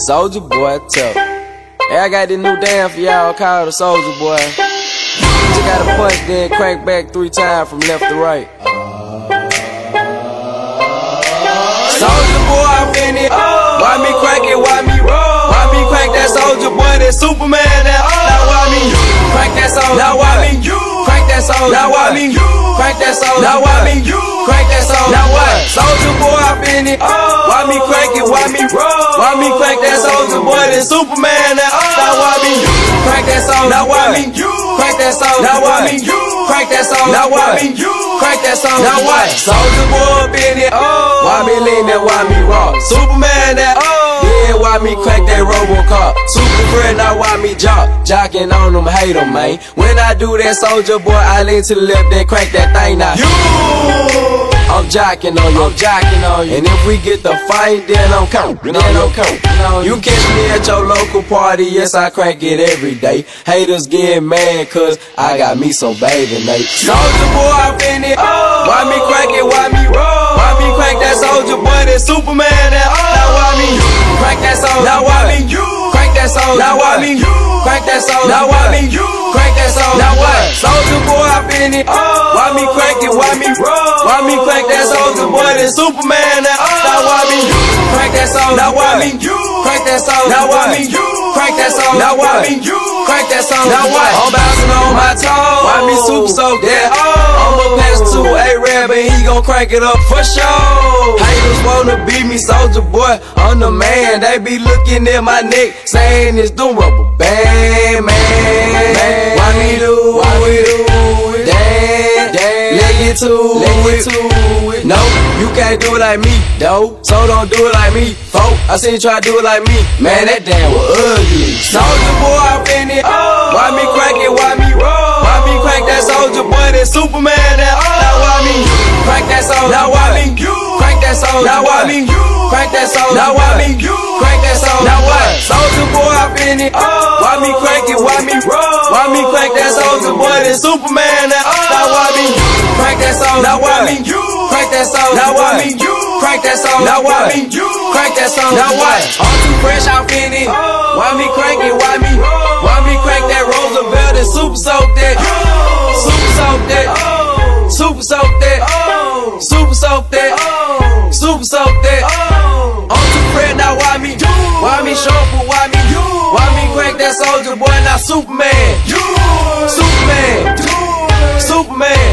Soulja Boy tough. Hey, I got this new dance for y'all called the Soulja Boy. You gotta punch, then crank back 3 times from left to right. Soulja Boy, I'm in it. Why me crank it? Why me roll? Why me crank that Soulja Boy? That Superman? That now why me crank that Soulja? Now why me crank that Soulja? Now why me crank that Soulja? Now why me crank that Soulja? Now what? Soulja Boy, I'm in it. Why me crank it? Why me roll? Why me crank that Soulja Boy? That Superman? That now why me crank that Soulja? Now why me crank that Soulja? Now why me crank that Soulja? Now why me crank that Soulja? Now what? Soulja Boy up in it. Why me lean that? Why me rock? Superman that? Yeah, why me crank that Robocop? Super friend, now why me jocking on them, hate them, man. When I do that Soulja Boy, I lean to the left, then crank that thing now. I'm jocking on you, And if we get the fight, then I'm coming, You catch me at your local party, yes, I crank it every day. Haters get mad, cause I got me some bathing Nate. Soulja Boy, I'm in it. Why me crank it? Why me roll? Why me crank that Soulja Boy? That Superman? That now why me crank that Soulja? Now why me crank that Soulja? Now why me crank that Soulja? Now why me crank that Soulja? Now what? Soulja Boy, I'm in it. Why me crank it? Why me roll? Why me crank that Soulja Boy? That Superman? That now why me crank that Soulja? Now why me crank that Soulja? Now why me crank that Soulja? Now why me crank that Soulja? Now what? I'm bouncing on my toes. Why me super soak that? I'ma pass to A-Rab and he gon' crank it up for sure. Haters wanna beat me, Soulja Boy, I'm the man. They be looking at my neck, saying it's the rubber band, man. Why me do it? Damn, let get to it. No, you can't do it like me, though. So don't do it like me, folk. I seen you try to do it like me. Man, that damn was ugly. Soulja Boy, I'm in it. Why me crank it? Why me roll? Why me crank that Soulja Boy? That Superman? That now why me crank that Soulja? Now why me crank that Soulja? Now why me crank that Soulja? Now why me crank that Soulja? Now what? Soulja Boy, I'm in it. Why me crank it? Why me roll? Why me crank that Soulja Boy? That Superman? That now why me crank that Soulja? Now why me crank that Soulja? Now why me crank that Soulja? Now why me crank that Soulja? Now what? I'm too fresh, I'm in it. Why me crank it? Why me crank that Roosevelt and super soak that? Super soak that. Super soak that. Super soak that. Super soak that. I'm too fresh, now why me shuffle? Why me crank that Soulja Boy? Now Superman. Superman. Superman.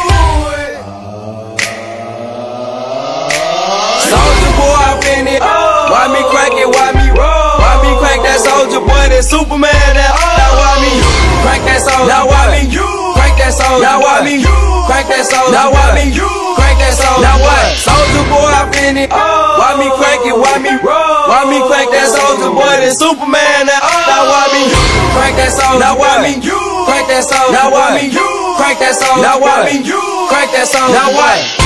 Soulja Boy, I'm in it. Why me crank it? Why me roll? Why me crank that Soulja Boy? That Superman? That now why me crank that Soulja? Now why me crank that Soulja? Now why me crank that Soulja? Now why me crank that Soulja? Now what? Soulja Boy, I'm in it. Why me crank it? Why me roll? Why me crank that Soulja Boy? That Superman? That now why me crank that Soulja? Now why me crank that Soulja? Now why me crank that Soulja? Now why me crank that Soulja? Now what?